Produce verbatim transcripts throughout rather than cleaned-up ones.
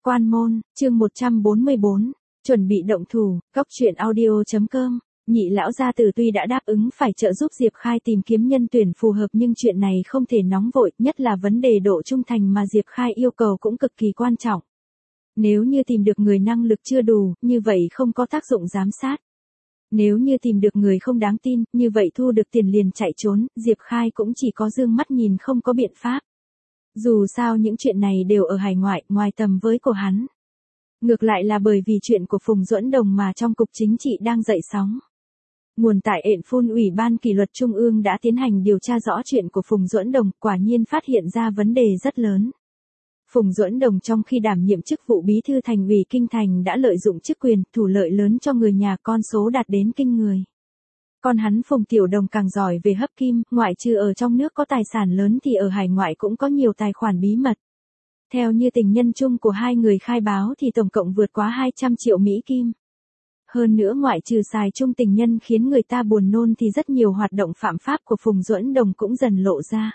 Quan môn, chương một trăm bốn mươi bốn, chuẩn bị động thủ, góc truyện audio.com. Nhị lão gia tử tuy đã đáp ứng phải trợ giúp Diệp Khai tìm kiếm nhân tuyển phù hợp nhưng chuyện này không thể nóng vội, nhất là vấn đề độ trung thành mà Diệp Khai yêu cầu cũng cực kỳ quan trọng. Nếu như tìm được người năng lực chưa đủ, như vậy không có tác dụng giám sát. Nếu như tìm được người không đáng tin, như vậy thu được tiền liền chạy trốn, Diệp Khai cũng chỉ có dương mắt nhìn không có biện pháp. Dù sao những chuyện này đều ở hải ngoại, ngoài tầm với của hắn. Ngược lại là bởi vì chuyện của Phùng Duẫn Đồng mà trong cục chính trị đang dậy sóng. Nguồn tại ện phun Ủy ban kỷ luật Trung ương đã tiến hành điều tra rõ chuyện của Phùng Duẫn Đồng, quả nhiên phát hiện ra vấn đề rất lớn. Phùng Duẫn Đồng trong khi đảm nhiệm chức vụ bí thư thành ủy Kinh Thành đã lợi dụng chức quyền, thủ lợi lớn cho người nhà, con số đạt đến kinh người. Còn hắn Phùng Tiểu Đồng càng giỏi về hấp kim, ngoại trừ ở trong nước có tài sản lớn thì ở hải ngoại cũng có nhiều tài khoản bí mật. Theo như tình nhân chung của hai người khai báo thì tổng cộng vượt quá hai trăm triệu Mỹ Kim. Hơn nữa ngoại trừ xài chung tình nhân khiến người ta buồn nôn thì rất nhiều hoạt động phạm pháp của Phùng Duẫn Đồng cũng dần lộ ra.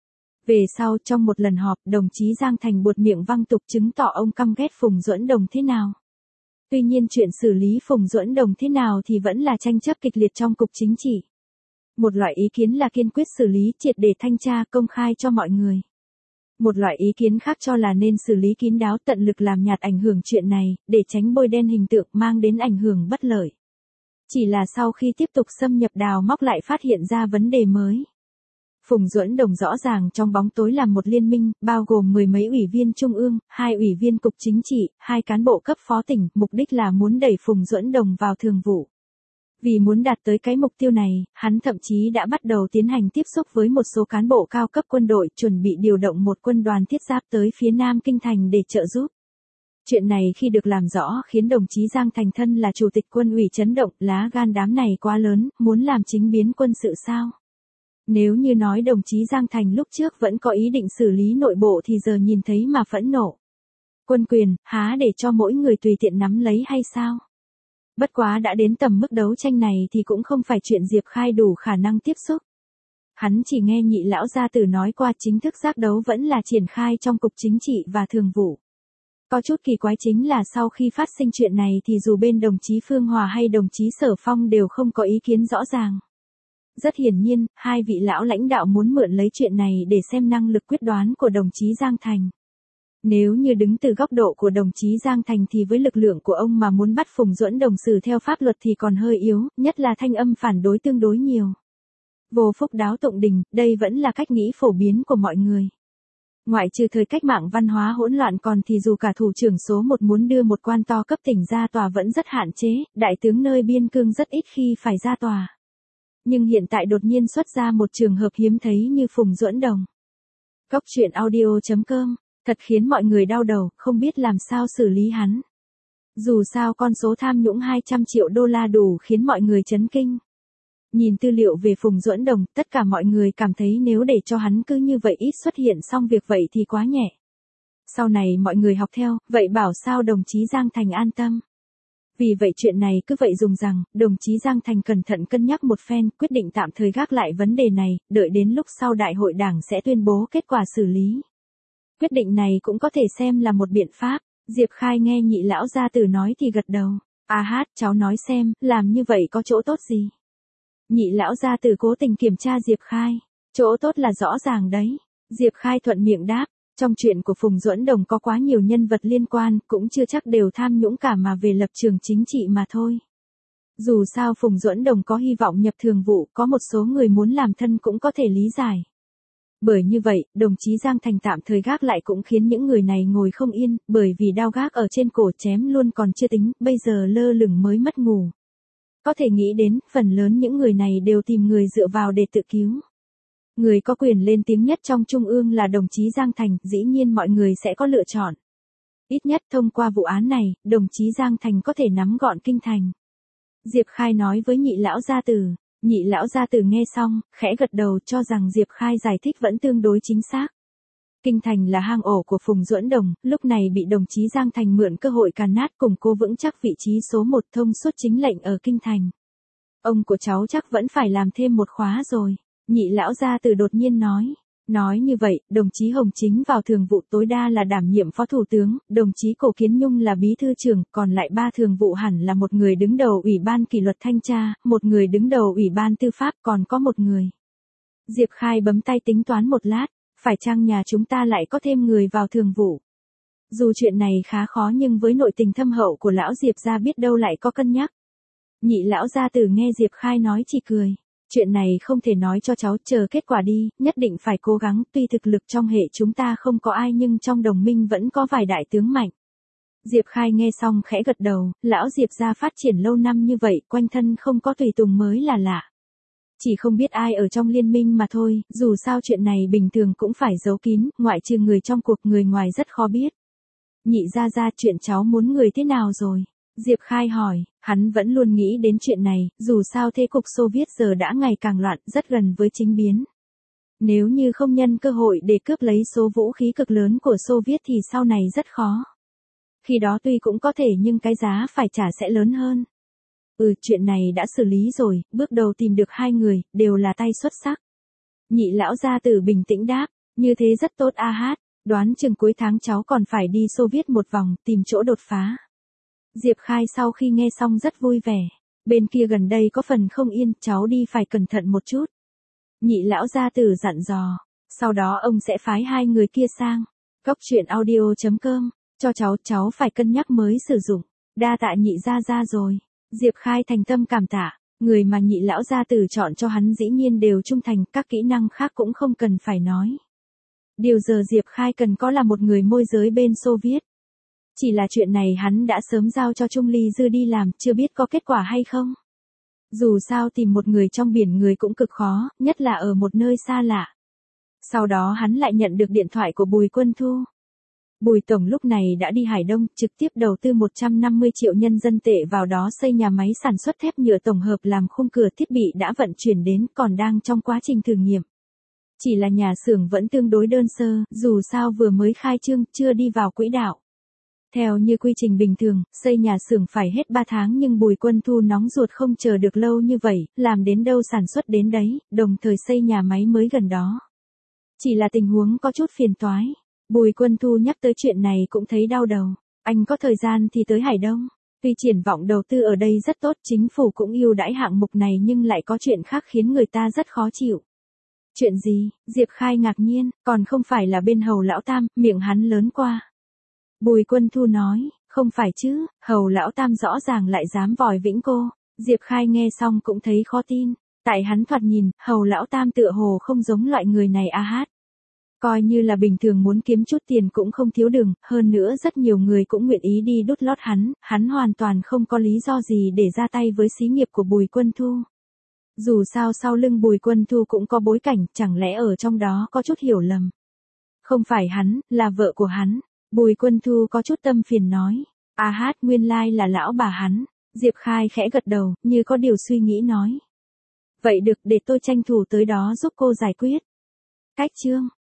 Về sau trong một lần họp, đồng chí Giang Thành buột miệng văng tục chứng tỏ ông căm ghét Phùng Duẫn Đồng thế nào. Tuy nhiên chuyện xử lý Phùng Duẫn Đồng thế nào thì vẫn là tranh chấp kịch liệt trong cục chính trị. Một loại ý kiến là kiên quyết xử lý triệt để thanh tra công khai cho mọi người. Một loại ý kiến khác cho là nên xử lý kín đáo tận lực làm nhạt ảnh hưởng chuyện này, để tránh bôi đen hình tượng mang đến ảnh hưởng bất lợi. Chỉ là sau khi tiếp tục xâm nhập đào móc lại phát hiện ra vấn đề mới. Phùng Duẫn Đồng rõ ràng trong bóng tối làm một liên minh, bao gồm mười mấy ủy viên trung ương, hai ủy viên cục chính trị, hai cán bộ cấp phó tỉnh, mục đích là muốn đẩy Phùng Duẫn Đồng vào thường vụ. Vì muốn đạt tới cái mục tiêu này, hắn thậm chí đã bắt đầu tiến hành tiếp xúc với một số cán bộ cao cấp quân đội, chuẩn bị điều động một quân đoàn thiết giáp tới phía Nam Kinh Thành để trợ giúp. Chuyện này khi được làm rõ khiến đồng chí Giang Thành thân là chủ tịch quân ủy chấn động, lá gan đám này quá lớn, muốn làm chính biến quân sự sao? Nếu như nói đồng chí Giang Thành lúc trước vẫn có ý định xử lý nội bộ thì giờ nhìn thấy mà phẫn nộ. Quân quyền, há để cho mỗi người tùy tiện nắm lấy hay sao? Bất quá đã đến tầm mức đấu tranh này thì cũng không phải chuyện Diệp Khai đủ khả năng tiếp xúc. Hắn chỉ nghe nhị lão gia tử nói qua chính thức giác đấu vẫn là triển khai trong cục chính trị và thường vụ. Có chút kỳ quái chính là sau khi phát sinh chuyện này thì dù bên đồng chí Phương Hòa hay đồng chí Sở Phong đều không có ý kiến rõ ràng. Rất hiển nhiên, hai vị lão lãnh đạo muốn mượn lấy chuyện này để xem năng lực quyết đoán của đồng chí Giang Thành. Nếu như đứng từ góc độ của đồng chí Giang Thành thì với lực lượng của ông mà muốn bắt Phùng Duẫn Đồng xử theo pháp luật thì còn hơi yếu, nhất là thanh âm phản đối tương đối nhiều. Vô phúc đáo tụng đình, đây vẫn là cách nghĩ phổ biến của mọi người. Ngoại trừ thời cách mạng văn hóa hỗn loạn còn thì dù cả thủ trưởng số một muốn đưa một quan to cấp tỉnh ra tòa vẫn rất hạn chế, đại tướng nơi biên cương rất ít khi phải ra tòa. Nhưng hiện tại đột nhiên xuất ra một trường hợp hiếm thấy như Phùng Duẫn Đồng. Góc truyện audio.com, thật khiến mọi người đau đầu, không biết làm sao xử lý hắn. Dù sao con số tham nhũng hai trăm triệu đô la đủ khiến mọi người chấn kinh. Nhìn tư liệu về Phùng Duẫn Đồng, tất cả mọi người cảm thấy nếu để cho hắn cứ như vậy ít xuất hiện xong việc vậy thì quá nhẹ. Sau này mọi người học theo, vậy bảo sao đồng chí Giang Thành an tâm. Vì vậy chuyện này cứ vậy dùng rằng, đồng chí Giang Thành cẩn thận cân nhắc một phen, quyết định tạm thời gác lại vấn đề này, đợi đến lúc sau đại hội đảng sẽ tuyên bố kết quả xử lý. Quyết định này cũng có thể xem là một biện pháp. Diệp Khai nghe nhị lão gia tử nói thì gật đầu. À hát, cháu nói xem, làm như vậy có chỗ tốt gì? Nhị lão gia tử cố tình kiểm tra Diệp Khai. Chỗ tốt là rõ ràng đấy. Diệp Khai thuận miệng đáp. Trong chuyện của Phùng Duẫn Đồng có quá nhiều nhân vật liên quan, cũng chưa chắc đều tham nhũng cả mà về lập trường chính trị mà thôi. Dù sao Phùng Duẫn Đồng có hy vọng nhập thường vụ, có một số người muốn làm thân cũng có thể lý giải. Bởi như vậy, đồng chí Giang Thành tạm thời gác lại cũng khiến những người này ngồi không yên, bởi vì đao gác ở trên cổ chém luôn còn chưa tính, bây giờ lơ lửng mới mất ngủ. Có thể nghĩ đến, phần lớn những người này đều tìm người dựa vào để tự cứu. Người có quyền lên tiếng nhất trong Trung ương là đồng chí Giang Thành, dĩ nhiên mọi người sẽ có lựa chọn. Ít nhất thông qua vụ án này, đồng chí Giang Thành có thể nắm gọn Kinh Thành. Diệp Khai nói với nhị lão gia tử, nhị lão gia tử nghe xong, khẽ gật đầu cho rằng Diệp Khai giải thích vẫn tương đối chính xác. Kinh Thành là hang ổ của Phùng Duẫn Đồng, lúc này bị đồng chí Giang Thành mượn cơ hội càn nát củng cố vững chắc vị trí số một thông suốt chính lệnh ở Kinh Thành. Ông của cháu chắc vẫn phải làm thêm một khóa rồi. Nhị lão gia tử đột nhiên nói, Nói như vậy, đồng chí Hồng Chính vào thường vụ tối đa là đảm nhiệm phó thủ tướng, đồng chí Cổ Kiến Nhung là bí thư trưởng, còn lại ba thường vụ hẳn là một người đứng đầu ủy ban kỷ luật thanh tra, một người đứng đầu ủy ban tư pháp, còn có một người. Diệp Khai bấm tay tính toán một lát, phải chăng nhà chúng ta lại có thêm người vào thường vụ? Dù chuyện này khá khó nhưng với nội tình thâm hậu của lão Diệp gia biết đâu lại có cân nhắc. Nhị lão gia tử nghe Diệp Khai nói chỉ cười. Chuyện này không thể nói cho cháu, chờ kết quả đi, nhất định phải cố gắng, tuy thực lực trong hệ chúng ta không có ai nhưng trong đồng minh vẫn có vài đại tướng mạnh. Diệp Khai nghe xong khẽ gật đầu, lão Diệp gia phát triển lâu năm như vậy, quanh thân không có tùy tùng mới là lạ. Chỉ không biết ai ở trong liên minh mà thôi, dù sao chuyện này bình thường cũng phải giấu kín, ngoại trừ người trong cuộc, người ngoài rất khó biết. Nhị gia gia, chuyện cháu muốn người thế nào rồi? Diệp Khai hỏi, hắn vẫn luôn nghĩ đến chuyện này, dù sao thế cục Xô Viết giờ đã ngày càng loạn, rất gần với chính biến. Nếu như không nhân cơ hội để cướp lấy số vũ khí cực lớn của Xô Viết thì sau này rất khó. Khi đó tuy cũng có thể nhưng cái giá phải trả sẽ lớn hơn. Ừ, chuyện này đã xử lý rồi, bước đầu tìm được hai người, đều là tay xuất sắc. Nhị lão gia tử bình tĩnh đáp, như thế rất tốt a hát, đoán chừng cuối tháng cháu còn phải đi Xô Viết một vòng, tìm chỗ đột phá. Diệp Khai sau khi nghe xong rất vui vẻ, bên kia gần đây có phần không yên, cháu đi phải cẩn thận một chút. Nhị lão gia tử dặn dò, sau đó ông sẽ phái hai người kia sang. Góc truyện audio chấm com, cho cháu, cháu phải cân nhắc mới sử dụng, đa tạ nhị gia gia rồi. Diệp Khai thành tâm cảm tạ, người mà nhị lão gia tử chọn cho hắn dĩ nhiên đều trung thành, các kỹ năng khác cũng không cần phải nói. Điều giờ Diệp Khai cần có là một người môi giới bên Xô Viết. Chỉ là chuyện này hắn đã sớm giao cho Trung Ly Dư đi làm, chưa biết có kết quả hay không. Dù sao tìm một người trong biển người cũng cực khó, nhất là ở một nơi xa lạ. Sau đó hắn lại nhận được điện thoại của Bùi Quân Thu. Bùi Tổng lúc này đã đi Hải Đông, trực tiếp đầu tư một trăm năm mươi triệu nhân dân tệ vào đó xây nhà máy sản xuất thép nhựa tổng hợp làm khung cửa, thiết bị đã vận chuyển đến, còn đang trong quá trình thử nghiệm. Chỉ là nhà xưởng vẫn tương đối đơn sơ, dù sao vừa mới khai trương, chưa đi vào quỹ đạo. Theo như quy trình bình thường, xây nhà xưởng phải hết ba tháng nhưng Bùi Quân Thu nóng ruột không chờ được lâu như vậy, làm đến đâu sản xuất đến đấy, đồng thời xây nhà máy mới gần đó. Chỉ là tình huống có chút phiền toái. Bùi Quân Thu nhắc tới chuyện này cũng thấy đau đầu. Anh có thời gian thì tới Hải Đông. Tuy triển vọng đầu tư ở đây rất tốt, chính phủ cũng ưu đãi hạng mục này nhưng lại có chuyện khác khiến người ta rất khó chịu. Chuyện gì? Diệp Khai ngạc nhiên, còn không phải là bên Hầu Lão Tam, miệng hắn lớn qua. Bùi Quân Thu nói, không phải chứ, Hầu Lão Tam rõ ràng lại dám vòi vĩnh cô. Diệp Khai nghe xong cũng thấy khó tin, tại hắn thoạt nhìn, Hầu Lão Tam tựa hồ không giống loại người này a hát. Coi như là bình thường muốn kiếm chút tiền cũng không thiếu đường, hơn nữa rất nhiều người cũng nguyện ý đi đút lót hắn, hắn hoàn toàn không có lý do gì để ra tay với xí nghiệp của Bùi Quân Thu. Dù sao sau lưng Bùi Quân Thu cũng có bối cảnh, chẳng lẽ ở trong đó có chút hiểu lầm. Không phải hắn, là vợ của hắn. Bùi Quân Thu có chút tâm phiền nói, a hát nguyên lai là lão bà hắn. Diệp Khai khẽ gật đầu, như có điều suy nghĩ nói. Vậy được, để tôi tranh thủ tới đó giúp cô giải quyết. Cách chương